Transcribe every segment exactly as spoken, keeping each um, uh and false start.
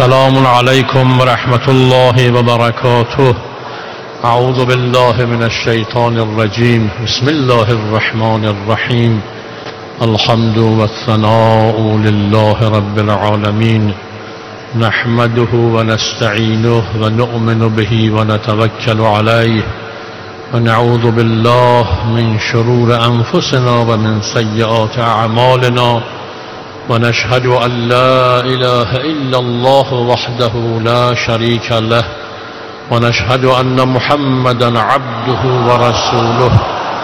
السلام عليكم ورحمة الله وبركاته. أعوذ بالله من الشيطان الرجيم. بسم الله الرحمن الرحيم. الحمد والثناء لله رب العالمين، نحمده ونستعينه ونؤمن به ونتوكل عليه، ونعوذ بالله من شرور أنفسنا ومن سيئات أعمالنا، ونشهد أن لا إله إلا الله وحده لا شريك له، ونشهد أن محمدا عبده ورسوله.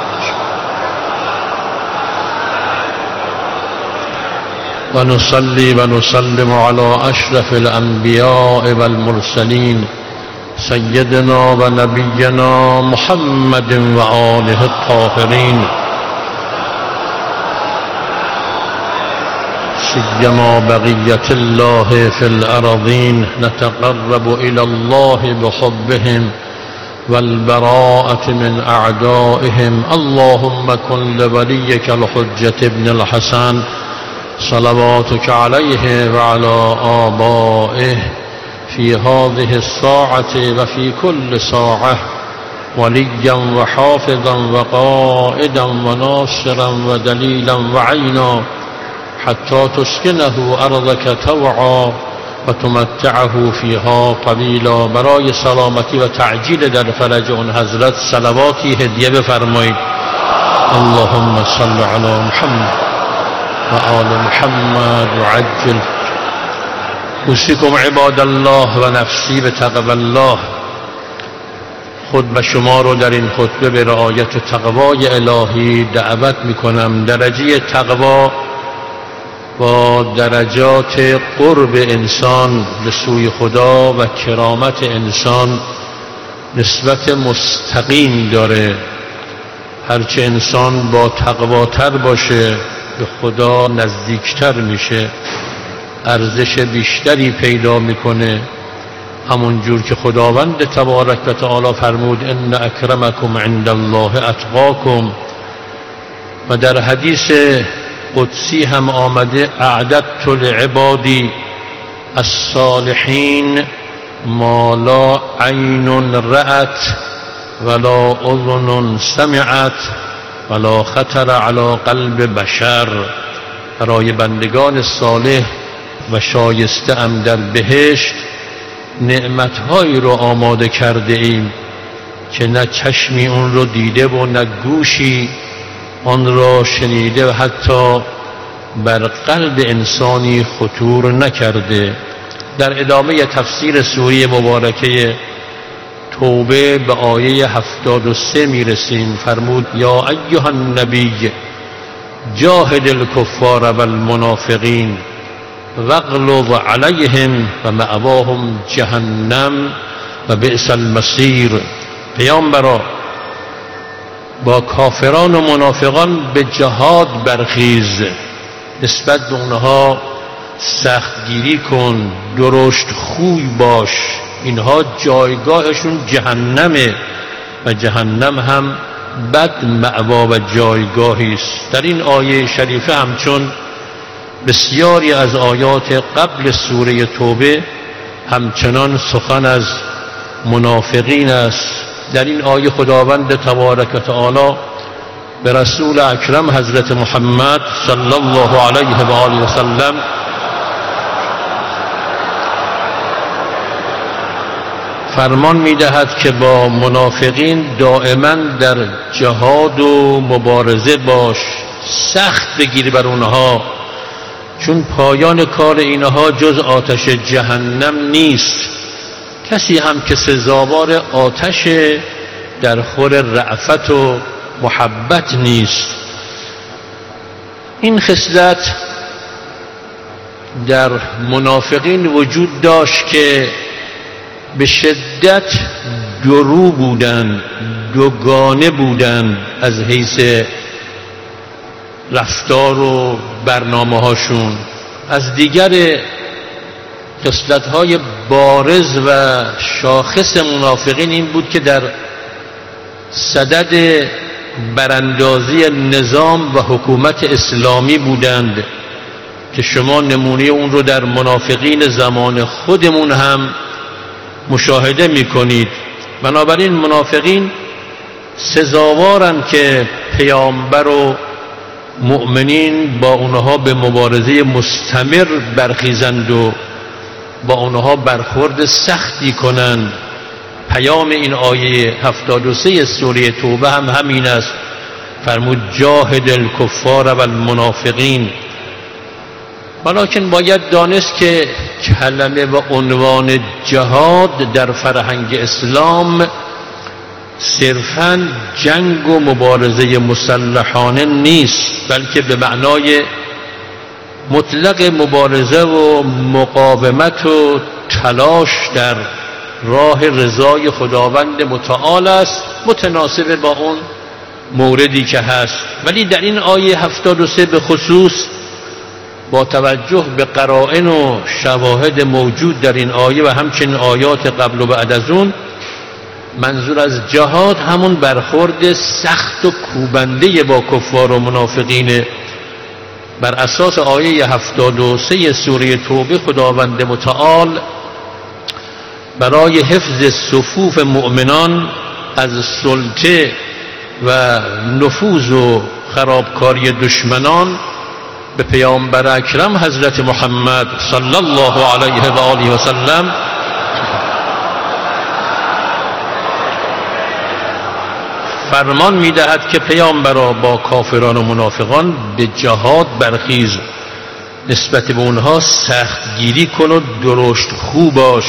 ونصلي ونسلم على أشرف الأنبياء والمرسلين سيدنا ونبينا محمد وآله الطاهرين، سيما بقية الله في الأرضين. نتقرب إلى الله بحبهم والبراءة من أعدائهم. اللهم كن لوليك الحجة ابن الحسن صلواتك عليه وعلى آبائه في هذه الساعة وفي كل ساعة وليا وحافظا وقائدا وناصرا ودليلا وعينا، حتى تسكنه أرضك طوعا وتمتعه فيها طويلا. برای سلامتی و تعجیل در فرج اون حضرت صلواتی هدیه بفرمایید. اللهم صل علی محمد و آل محمد و عجل. اوصیکم عباد الله و نفسی به تقوی الله. خود به شما رو در این خطبه به رعایت تقوای الهی دعوت میکنم. درجه تقوا با درجات قرب انسان به سوی خدا و کرامت انسان نسبت مستقیم داره. هرچه انسان با تقواتر باشه به خدا نزدیکتر میشه، ارزش بیشتری پیدا میکنه. همون جور که خداوند تبارک و تعالی فرمود ان اکرمکم عند الله اتقاکم، و در حدیث قدسی هم آمده اعددت لعبادی الصالحین ما لا عین رأت ولا اذن سمعت ولا خطر علی قلب بشر. برای بندگان صالح و شایسته ام در بهشت نعمتهایی رو آماده کرده ایم که نه چشمی اون رو دیده و نه گوشی آن را شنیده و حتی بر قلب انسانی خطور نکرده. در ادامه تفسیر سوره مبارکه توبه به آیه هفتاد و سه میرسیم. فرمود یا ایها النبی جاهد الکفار والمنافقین واغلظ علیهم و مأواهم جهنم و بئس المصیر. پیامبرا با کافران و منافقان به جهاد برخیز، نسبت به اونها سختگیری کن، درشت خوی باش. اینها جایگاهشون جهنمه و جهنم هم بد مأوا و جایگاهی است. در این آیه شریفه همچون بسیاری از آیات قبل سوره توبه همچنان سخن از منافقین است. در این آیه خداوند تبارک و تعالی به رسول اکرم حضرت محمد صلی الله علیه و آله و سلم فرمان میدهد که با منافقین دائما در جهاد و مبارزه باش، سخت بگیر بر اونها، چون پایان کار اینها جز آتش جهنم نیست. کسی هم که سزاوار آتش در خور رأفت و محبت نیست. این خصلت در منافقین وجود داشت که به شدت درو بودن، دوگانه بودن از حیث رفتار و برنامه هاشون. از دیگر خصلت‌های بارز و شاخص منافقین این بود که در صدد براندازی نظام و حکومت اسلامی بودند که شما نمونه اون رو در منافقین زمان خودمون هم مشاهده میکنید. بنابراین منافقین سزاوارن که پیامبر و مؤمنین با اونها به مبارزه مستمر برخیزند و با اونها برخورد سختی کنند. پیام این آیه هفتاد و سه سوره توبه هم همین است. فرمود جاهد الکفار و المنافقین. ولیکن باید دانست که کلمه و عنوان جهاد در فرهنگ اسلام صرفاً جنگ و مبارزه مسلحانه نیست، بلکه به معنای مطلق مبارزه و مقاومت و تلاش در راه رضای خداوند متعال است، متناسب با اون موردی که هست. ولی در این آیه هفتاد و سه به خصوص با توجه به قرائن و شواهد موجود در این آیه و همچنین آیات قبل و بعد از اون، منظور از جهاد همون برخورد سخت و کوبنده با کفار و منافقین. بر اساس آیه هفتاد و سه سوره توبه خداوند متعال برای حفظ صفوف مؤمنان از سلطه و نفوذ و خرابکاری دشمنان به پیامبر اکرم حضرت محمد صلی الله علیه و آله و سلم فرمان می‌دهد که پیامبرا با کافران و منافقان به جهاد برخیز، نسبت به اونها سختگیری کن و درشت خو باش.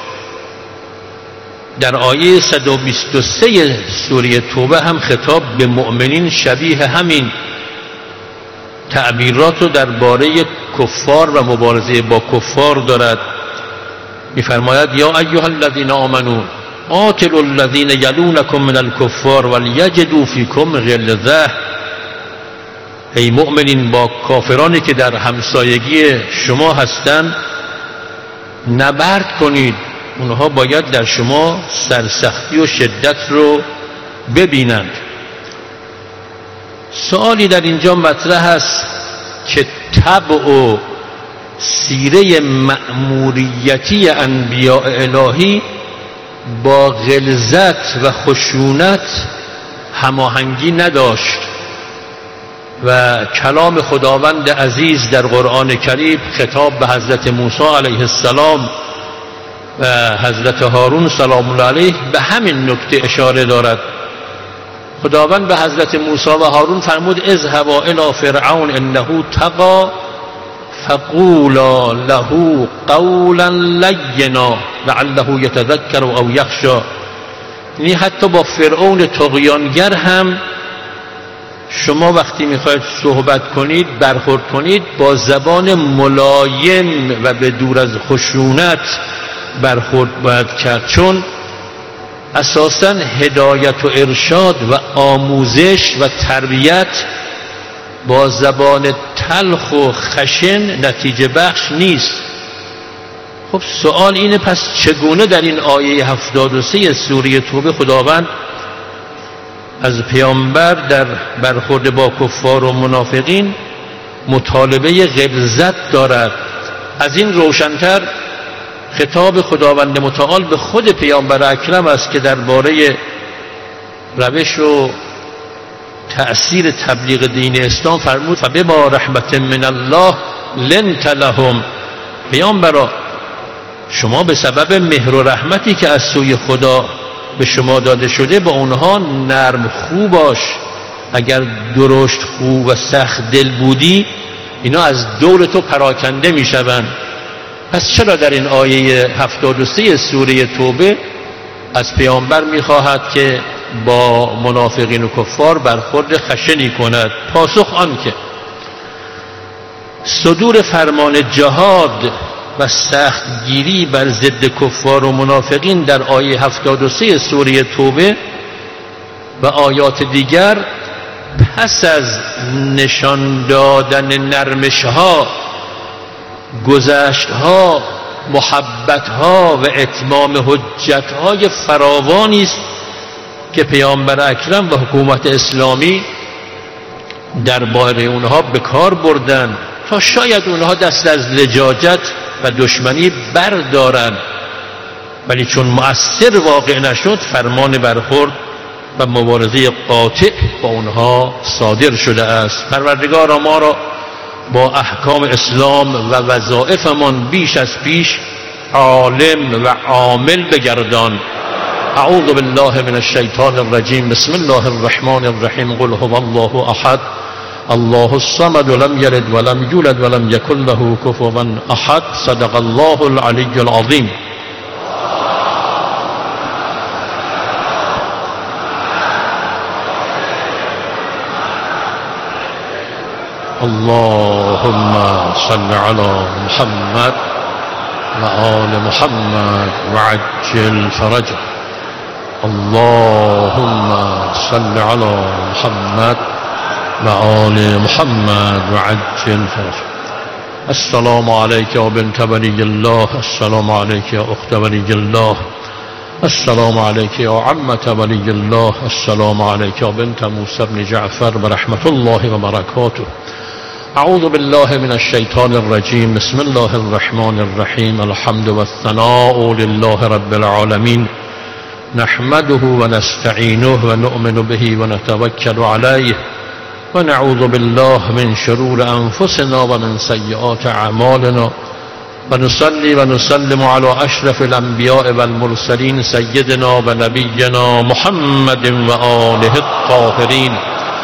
در آیه صد و بیست و سه سوره توبه هم خطاب به مؤمنین شبیه همین تعبیرات رو درباره کفار و مبارزه با کفار دارد. می‌فرماید یا ایها الذین آمنوا قاتلوا الذین یلونکم من الکفار ولیجدوا فیکم غلظة. ای مؤمنین، با کافرانی که در همسایگی شما هستند نبرد کنید، اونها باید در شما سرسختی و شدت رو ببینند. سوالی در اینجا مطرح است که طبع و سیره مأموریتی انبیاء الهی با غلظت و خشونت هماهنگی نداشت و کلام خداوند عزیز در قرآن کریم خطاب به حضرت موسی علیه السلام و حضرت هارون سلام الله علیه به همین نکته اشاره دارد. خداوند به حضرت موسی و هارون فرمود اذهبا الی فرعون انه طغی فقولا له قولا لینا لعله یتذکر او یخشی. یعنی حتی با فرعون طغیانگر هم شما وقتی میخواید صحبت کنید، برخورد کنید، با زبان ملایم و به دور از خشونت برخورد باید کرد، چون اساساً هدایت و ارشاد و آموزش و تربیت با زبان تلخ و خشن نتیجه بخش نیست. خب سوال اینه پس چگونه در این آیه هفتاد و سه سوره توبه خداوند از پیامبر در برخورد با کفار و منافقین مطالبه غلظت دارد؟ از این روشن‌تر خطاب خداوند متعال به خود پیامبر اکرم است که درباره روش و تأثیر تبلیغ دین اسلام فرمود فبما رحمت من الله لنت لهم. پیامبرا، شما به سبب مهر و رحمتی که از سوی خدا به شما داده شده با اونها نرم خو باش. اگر درشت خو و سخت دل بودی اینا از دور تو پراکنده می شوند. پس چرا در این آیه هفتاد و سه سوره توبه از پیامبر می خواهد که با منافقین و کفار برخورد خشنی کند؟ پاسخ آن که صدور فرمان جهاد و سختگیری بر ضد کفار و منافقین در آیه هفتاد و سه سوره توبه و آیات دیگر پس از نشان دادن نرمش‌ها، گذشت‌ها، محبت‌ها و اتمام حجت‌های فراوانی است که پیامبر اکرم و حکومت اسلامی درباره اونها به کار بردن تا شاید اونها دست از لجاجت و دشمنی بردارن، ولی چون مؤثر واقع نشد فرمان برخورد و مبارزه قاطع با اونها صادر شده است. پروردگار ما را با احکام اسلام و وظایفمان بیش از پیش عالم و عامل بگردان. اعوذ بالله من الشیطان الرجیم. بسم الله الرحمن الرحیم. قل هو الله احد الله الصمد لم یلد ولم یولد ولم یکن له کفوا احد. صدق الله العلی العظیم. اللهم صل على محمد وآل محمد وعجل فرجه. اللهم صل على محمد وآل محمد وعجل فرجه. السلام عليك يا بنت ولي الله. السلام عليك يا أخت ولي الله. السلام عليك يا عمة ولي الله. السلام عليك يا بنت موسى بن جعفر ورحمة الله وبركاته. اعوذ بالله من الشیطان الرجیم. بسم الله الرحمن الرحیم. الحمد والثناء لله رب العالمین. نحمده ونستعینه ونؤمن به ونتوکل علیه ونعوذ بالله من شرور انفسنا ومن سیئات اعمالنا ونصلي ونسلم على اشرف الانبیاء والمرسلین سیدنا و نبینا محمد و آله الطاهرین.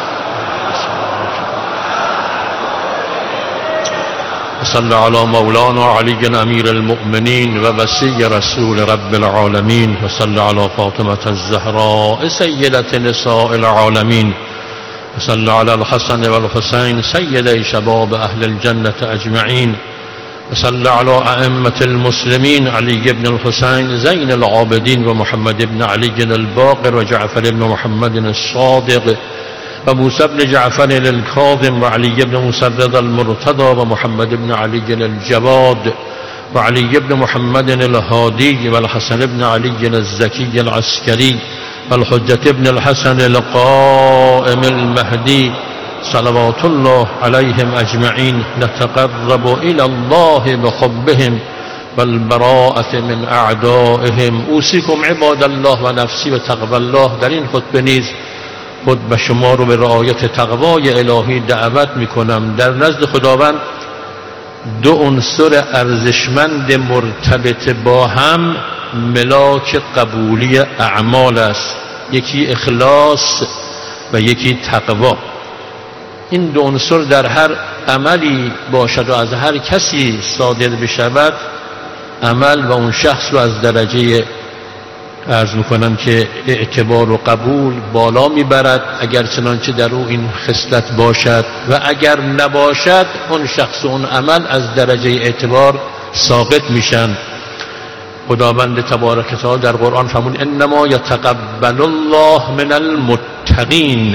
صلى على مولانا علي أمير المؤمنين ووصي رسول رب العالمين. وصلى على فاطمة الزهراء سيدة نساء العالمين. وصلى على الحسن والحسين سيدي شباب أهل الجنة أجمعين. وصلى على أئمة المسلمين علي بن الحسين زين العابدين ومحمد بن علي الباقر وجعفر بن محمد الصادق وموسى بن جعفر الكاظم وعلي بن مسدد المرتضى ومحمد بن علي الجواد وعلي بن محمد الهادي والحسن بن علي الزكي العسكري والحجة بن الحسن القائم المهدي صلوات الله عليهم أجمعين. نتقرب إلى الله بحبهم والبراءة من أعدائهم. أوصيكم عباد الله ونفسي بتقوى الله. در این خطبه نیز خود به شما رو به رعایت تقوای الهی دعوت میکنم. در نزد خداوند دو عنصر ارزشمند مرتبط با هم ملاک قبولی اعمال است. یکی اخلاص و یکی تقوا. این دو عنصر در هر عملی باشد و از هر کسی صادر بشود عمل و اون شخص رو از درجه عرض میکنم که اعتبار و قبول بالا میبرد اگر چنانچه در او این خصلت باشد، و اگر نباشد اون شخص و اون عمل از درجه اعتبار ساقط میشن. خداوند تبارک و تعالی در قرآن فرمود انما یتقبل الله من المتقین.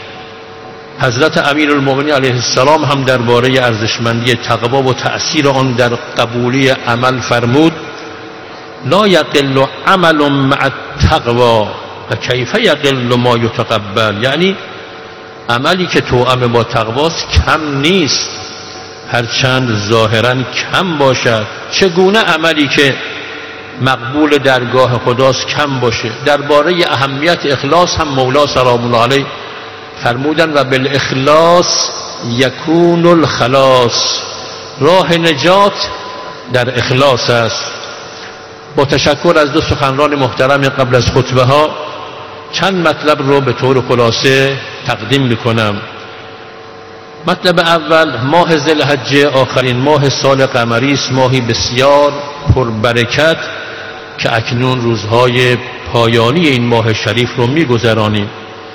حضرت امیرالمؤمنین علیه السلام هم درباره ارزشمندی تقوا و تأثیر آن در قبولی عمل فرمود لا یقل عمل مع التقوا و کیف یقل ما یتقبل. یعنی عملی که توأم با تقواست کم نیست، هرچند ظاهرا کم باشد. چگونه عملی که مقبول درگاه خداست کم باشه؟ درباره اهمیت اخلاص هم مولا سلام الله علیه فرمودن و بالاخلاص یکون الخلاص. راه نجات در اخلاص است. با تشکر از دو سخنران محترم قبل از خطبه ها چند مطلب رو به طور خلاصه تقدیم میکنم. مطلب اول، ماه ذوالحجه آخرین ماه سال قمری است، ماهی بسیار پربرکت که اکنون روزهای پایانی این ماه شریف رو میگذرانیم.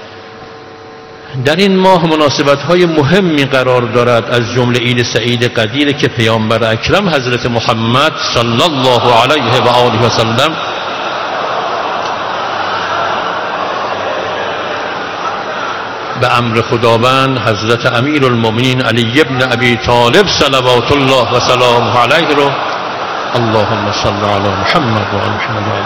در این ماه مناسبت‌های مهمی قرار دارد، از جمله عید سعید قدیر که پیامبر اکرم حضرت محمد صلی الله علیه و آله و سلم به امر خداوند حضرت امیرالمؤمنین علی ابن ابی طالب صلوات الله و سلامه علیه رو اللهم صل علی محمد و آل محمد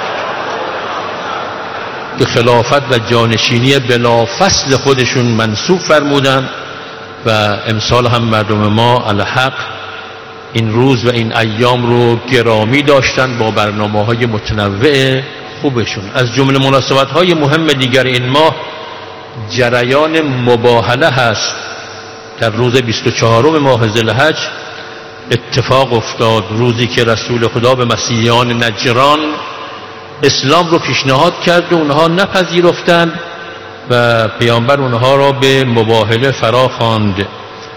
به خلافت و جانشینی بلا فصل خودشون منصوب فرمودند و امسال هم مردم ما الحق این روز و این ایام رو گرامی داشتن با برنامه‌های متنوع خوبشون. از جمله مناسبت‌های مهم دیگر این ماه جریان مباهله هست. در روز بیست و چهارم ماه ذوالحج اتفاق افتاد، روزی که رسول خدا به مسیحیان نجران اسلام رو پیشنهاد کرد و اونها نپذیرفتند و پیامبر اونها را به مباهله فرا خواند.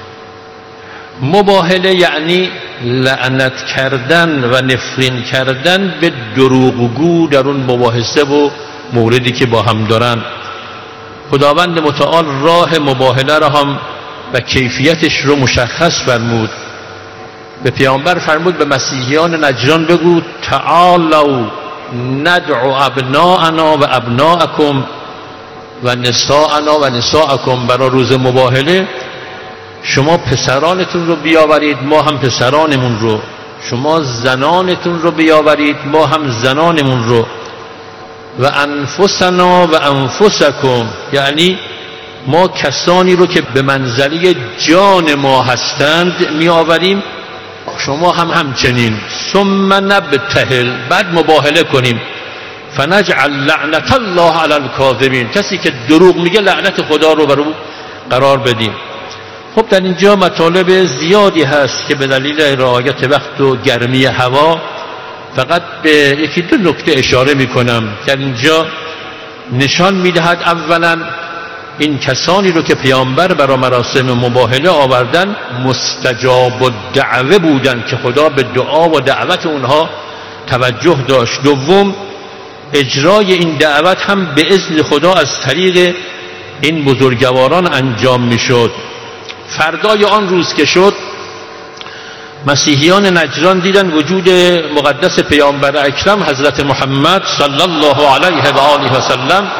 مباهله یعنی لعنت کردن و نفرین کردن به دروغگو در اون مباحثه و موردی که با هم دارن. خداوند متعال راه مباهله را هم و کیفیتش رو مشخص فرمود. به پیامبر فرمود به مسیحیان نجران بگو تعالوا ندعو ابناءنا و ابناءکم و نساءنا و نساءکم. برای روز مباهله شما پسرانتون رو بیاورید، ما هم پسرانمون رو. شما زنانتون رو بیاورید، ما هم زنانمون رو. و انفسنا و انفسکم، یعنی ما کسانی رو که به منزله جان ما هستند می آوریم، شما هم همچنین. ثم نبتهل، بعد مباهله کنیم. فنجعل لعنت الله علی الکاذبین، کسی که دروغ میگه لعنت خدا رو بر او قرار بدیم. خب در اینجا مطالب زیادی هست که به دلیل رعایت وقت و گرمی هوا فقط به یکی دو نکته اشاره میکنم. در اینجا نشان میدهد اولا این کسانی رو که پیامبر برای مراسم مباهله آوردن مستجاب الدعوه بودن که خدا به دعا و دعوت اونها توجه داشت. دوم اجرای این دعوت هم به اذن خدا از طریق این بزرگواران انجام میشد. فردای آن روز که شد مسیحیان نجران دیدن وجود مقدس پیامبر اکرم حضرت محمد صلی الله علیه و آله و سلم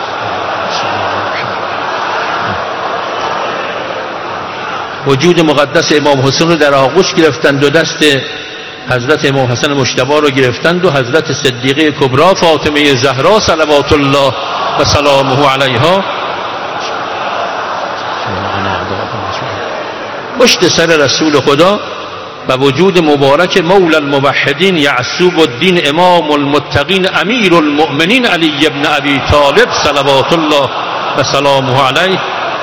وجود مقدس امام حسین رو در آغوش گرفتند و دست حضرت امام حسن مجتبی رو گرفتند و حضرت صدیقه کبری فاطمه زهرا صلوات الله و سلامه علیها پشت سر رسول خدا و وجود مبارک مولا الموحدین یعصوب الدین امام المتقین امیر المؤمنین علی ابن ابی طالب صلوات الله و سلامه علیه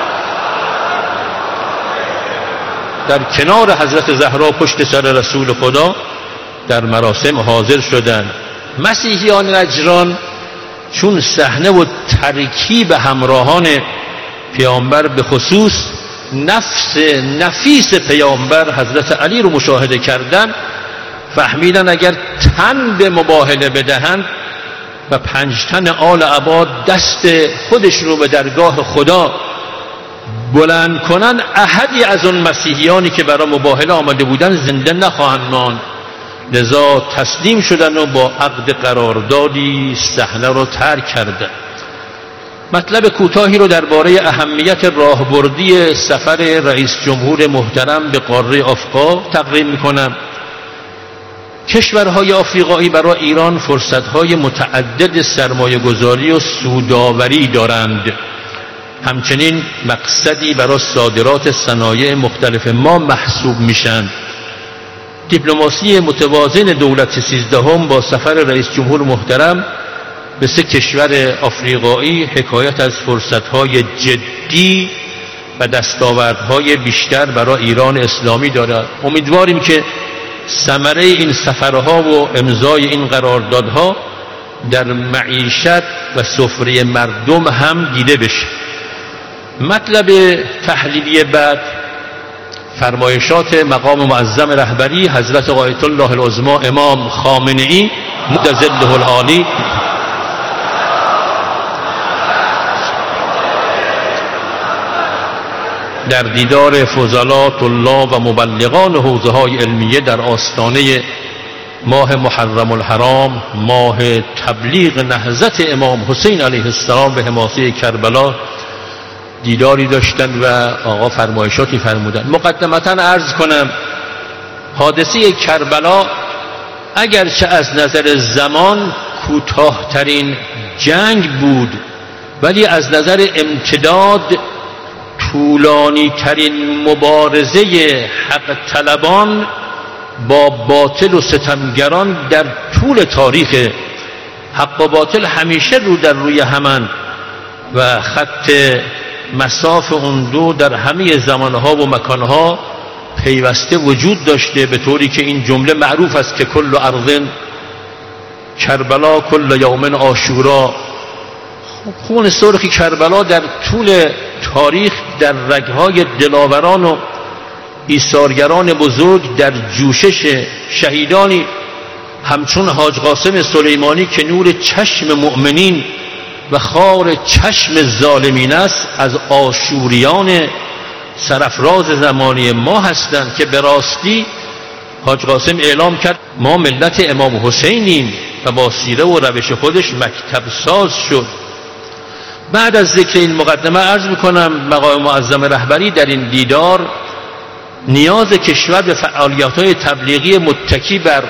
در کنار حضرت زهرا پشت سر رسول خدا در مراسم حاضر شدند. مسیحیان نجران چون صحنه و ترکیب همراهان پیامبر به خصوص نفس نفیس پیامبر حضرت علی رو مشاهده کردن، فهمیدن اگر تن به مباهله بدهند و پنج تن آل عباد دست خودش رو به درگاه خدا بلند کنن، احدی از اون مسیحیانی که برای مباهله آمده بودن زنده نخواهند ماند. لذا تسلیم شدن و با عقد قراردادی صحنه رو ترک کردند. مطلب کوتاهی رو درباره اهمیت راهبردی سفر رئیس جمهور محترم به قاره آفریقا تقدیم میکنم. کشورهای آفریقایی برای ایران فرصتهای متعدد سرمایه گذاری و سودآوری دارند. همچنین مقصدی برای صادرات صنایع مختلف ما محسوب میشن. دیپلماسی متوازن دولت سیزدهم با سفر رئیس جمهور محترم به سه کشور آفریقایی حکایت از فرصتهای جدی و دستاوردهای بیشتر برای ایران اسلامی دارد. امیدواریم که ثمره این سفرها و امضای این قراردادها در معیشت و سفره مردم هم دیده بشه. مطلب تحلیلی بعد فرمایشات مقام معظم رهبری حضرت آیت الله العظمی امام خامنه‌ای مدظله العالی در دیدار فضلا طلاب و مبلغان حوزه های علمیه در آستانه ماه محرم الحرام، ماه تبلیغ نهضت امام حسین علیه السلام به حماسه کربلا دیداری داشتند و آقا فرمایشاتی فرمودند. مقدمتا عرض کنم حادثه کربلا اگرچه از نظر زمان کوتاه‌ترین جنگ بود، ولی از نظر امتداد طولانی ترین مبارزه حق طلبان با باطل و ستمگران در طول تاریخ. حق و باطل همیشه رو در روی همن و خط مساف اون دو در همه زمانها و مکانها پیوسته وجود داشته، به طوری که این جمله معروف است که کل ارض کربلا کل یوم عاشورا. خون سرخ کربلا در طول تاریخ در رگهای دلاوران و ایثارگران بزرگ در جوشش شهیدانی همچون حاج قاسم سلیمانی که نور چشم مؤمنین و خار چشم ظالمین است، از آشوریان سرافراز زمانی ما هستند که به راستی حاج قاسم اعلام کرد ما ملت امام حسینیم و با سیره و روش خودش مکتب ساز شد. بعد از ذکر این مقدمه عرض میکنم مقام معظم رهبری در این دیدار نیاز کشور به فعالیت‌های تبلیغی متکی بر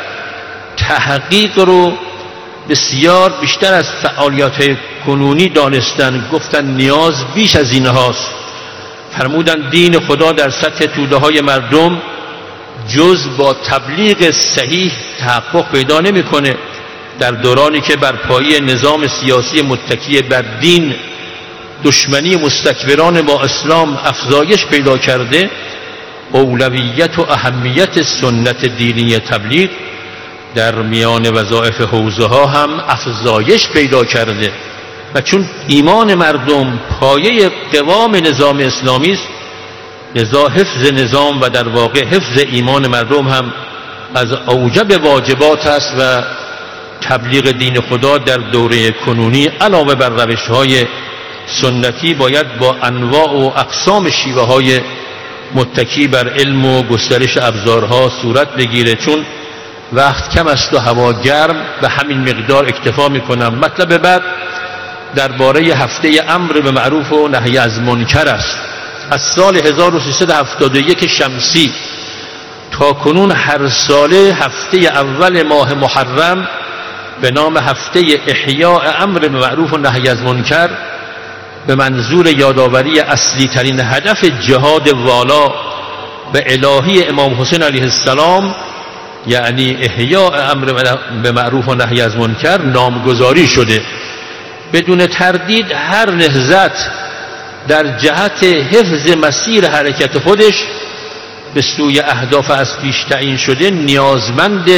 تحقیق رو بسیار بیشتر از فعالیت‌های کنونی دانستن. گفتن نیاز بیش از این هاست. فرمودن دین خدا در سطح توده‌های مردم جز با تبلیغ صحیح تحقق پیدا نمی‌کنه. در دورانی که بر پایه نظام سیاسی متکی بر دین دشمنی مستکبران با اسلام افزایش پیدا کرده، اولویت و اهمیت سنت دینی تبلیغ در میان وظایف حوزه ها هم افزایش پیدا کرده و چون ایمان مردم پایه قوام نظام اسلامی است، لذا حفظ نظام و در واقع حفظ ایمان مردم هم از اوجب واجبات است و تبلیغ دین خدا در دوره کنونی علاوه بر روش‌های سنتی باید با انواع و اقسام شیوه‌های متکی بر علم و گسترش ابزارها صورت بگیره. چون وقت کم است و هوا گرم و همین مقدار اکتفا میکنم. مطلب بعد درباره هفته امر به معروف و نهی از منکر است. از سال هزار و سیصد و هفتاد و یک شمسی تا کنون هر ساله هفته اول ماه محرم به نام هفته احیاء امر به معروف و نهی از منکر به منظور یادآوری اصلی ترین هدف جهاد والا به الهی امام حسین علیه السلام، یعنی احیاء امر به معروف و نهی از منکر، نامگذاری شده. بدون تردید هر نهضت در جهت حفظ مسیر حرکت خودش به سوی اهداف از پیش تعیین شده نیازمند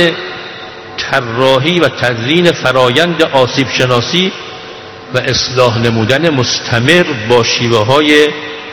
طراحی و تدوین فرایند آسیب شناسی و اصلاح نمودن مستمر با شیوه‌های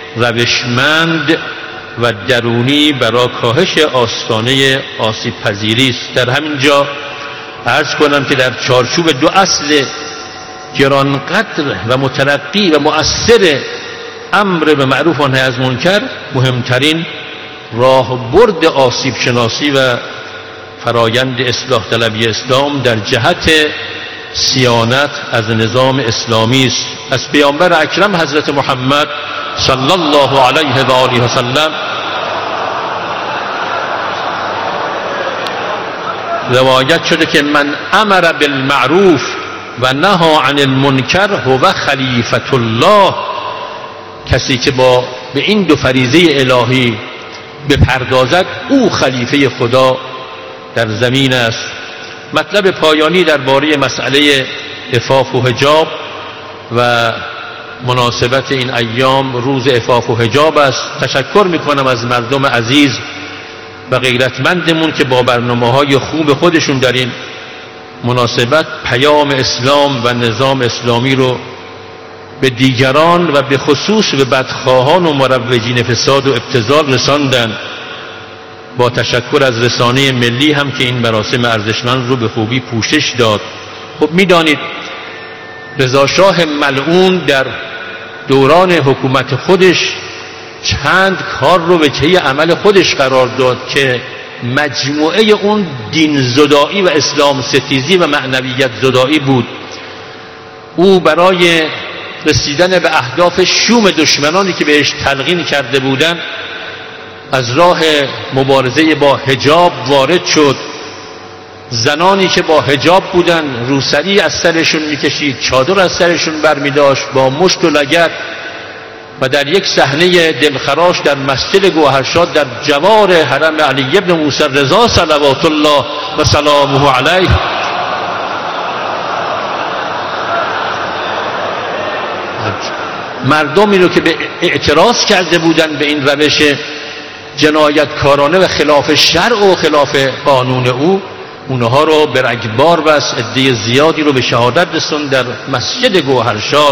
روشمند و درونی برای کاهش آستانه آسیب پذیری است. در همین جا عرض کنم که در چارچوب دو اصل گرانقدر و مترقی و مؤثر امر به معروف و نهی از منکر، مهمترین راهبرد آسیب شناسی و فرایند اصلاح طلبی اسلام در جهت صیانت از نظام اسلامی است. از پیامبر اکرم حضرت محمد صلی الله علیه و آله و سلم روایت شده که من امر بالمعروف و نهی عن المنکر هو خلیفة الله. کسی که با به این دو فریضه الهی بپردازد او خلیفه خدا در زمین است. مطلب پایانی درباره مسئله عفاف و حجاب و مناسبت این ایام روز عفاف و حجاب است. تشکر میکنم از مردم عزیز و غیرتمندمون که با برنامه‌های خوب خودشون در این مناسبت پیام اسلام و نظام اسلامی رو به دیگران و به خصوص به بدخواهان و مروجین فساد و ابتذال رساندن. با تشکر از رسانه ملی هم که این مراسم ارزشمند رو به خوبی پوشش داد. خب میدانید رضا شاه ملعون در دوران حکومت خودش چند کار رو به چه عمل خودش قرار داد که مجموعه اون دین زدایی و اسلام ستیزی و معنویت زدایی بود. او برای رسیدن به اهداف شوم دشمنانی که بهش تلقین کرده بودند از راه مبارزه با حجاب وارد شد. زنانی که با حجاب بودن روسری از سرشون میکشید، چادر از سرشون برمیداشت، با مشت و لگد و در یک صحنه دلخراش در مسجد گوهرشاد در جوار حرم علی ابن موسی رضا صلوات الله و سلامه علیه مردمی رو که به اعتراض کرده بودند به این روش جنایتکارانه و خلاف شرع و خلاف قانون او، اونها رو به رگبار بست، عده زیادی رو به شهادت رسوند در مسجد گوهرشاد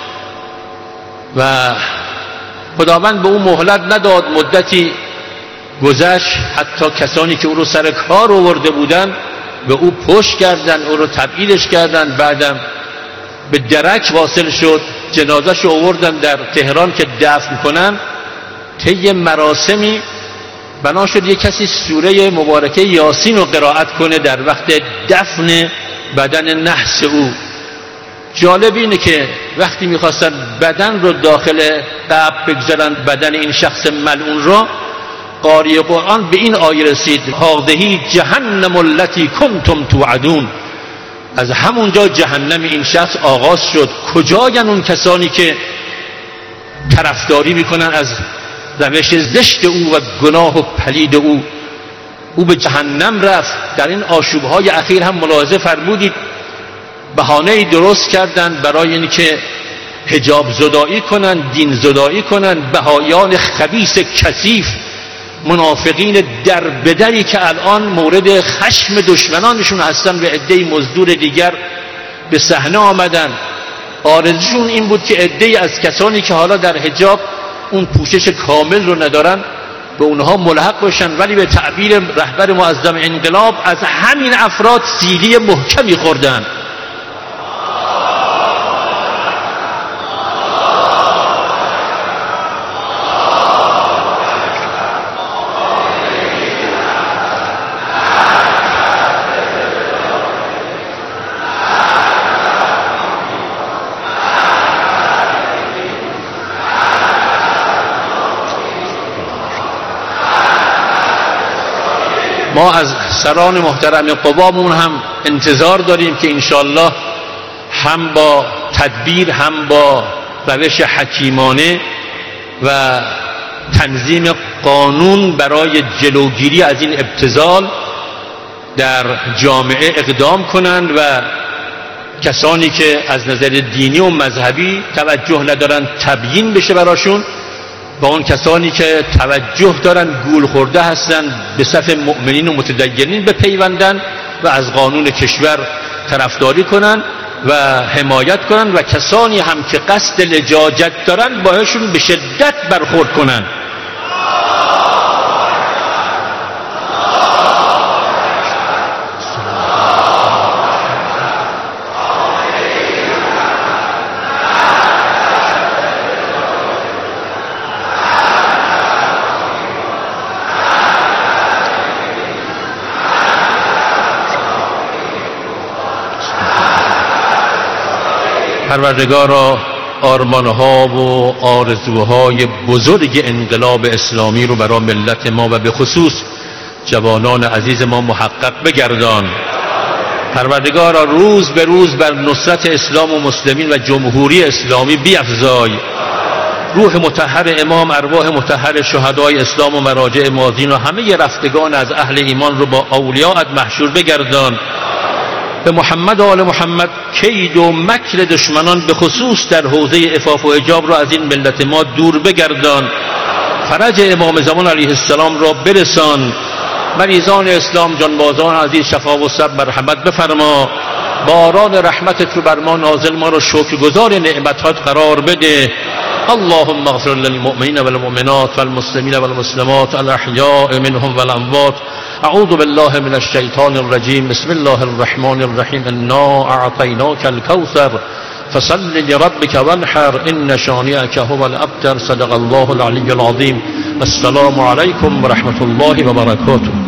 و خداوند به او مهلت نداد. مدتی گذشت، حتی کسانی که او رو سر کار آورده بودند به او پشت کردند، او رو تبعیدش کردند. بعدم به درک واصل شد، جنازش رو آوردن در تهران که دفن کنن. طی مراسمی بنا شد یک کسی سوره مبارکه یاسین رو قرائت کنه در وقت دفن بدن نحس او. جالب اینه که وقتی میخواستن بدن رو داخل قبر بگذارن، بدن این شخص ملعون را، قاری قرآن به این آیه رسید: هذه جهنم التي کنتم توعدون. از همونجا جهنم این شخص آغاز شد. کجاین اون کسانی که طرفداری میکنن از روش زشت او و گناه و پلید او؟ او به جهنم رفت. در این آشوبهای اخیر هم ملاحظه فرمودید بهانه‌ای درست کردند برای اینکه حجاب زدایی کنن، دین زدایی کنن. بهایان خبیث کثیف، منافقین در بدری که الان مورد خشم دشمنانشون هستن و عده‌ای مزدور دیگر به صحنه آمدن. آرزوشون این بود که عده‌ای از کسانی که حالا در حجاب اون پوشش کامل رو ندارن به اونها ملحق باشن، ولی به تعبیر رهبر معظم انقلاب از همین افراد سیلی محکمی خوردن. ما از سران محترم قوامون هم انتظار داریم که انشالله هم با تدبیر، هم با روش حکیمانه و تنظیم قانون برای جلوگیری از این ابتذال در جامعه اقدام کنند و کسانی که از نظر دینی و مذهبی توجه ندارن تبیین بشه براشون، با اون کسانی که توجه دارن گول خورده هستن به صف مؤمنین و متدینین بپیوندن و از قانون کشور طرفداری کنن و حمایت کنن و کسانی هم که قصد لجاجت دارن باهاشون به شدت برخورد کنن. پروردگارا آرمانها و آرزوهای بزرگ انقلاب اسلامی رو برای ملت ما و به خصوص جوانان عزیز ما محقق بگردان. پروردگارا روز به روز بر نصرت اسلام و مسلمین و جمهوری اسلامی بیفزای. روح مطهر امام، ارواح مطهر شهدای اسلام و مراجع ماضین و همه رفتگان از اهل ایمان رو با اولیاءت محشور بگردان. به محمد و آل محمد کید و مکر دشمنان به خصوص در حوزه عفاف و حجاب را از این ملت ما دور بگردان. فرج امام زمان علیه السلام را برسان. مریضان اسلام جانبازان عزیز شفا و صبر مرحمت بفرما. باران رحمتت رو بر ما نازل، ما را شکرگزار نعمتات قرار بده. اللهم اغفر للمؤمنین والمؤمنات والمسلمین والمسلمات الاحیاء منهم والاموات. اعوذ بالله من الشیطان الرجیم. بسم الله الرحمن الرحیم. انا اعطیناک الکوثر فصل لربک وانحر ان شانئک هو الابتر. صدق الله العلی العظیم. السلام علیکم و رحمت الله و برکاته.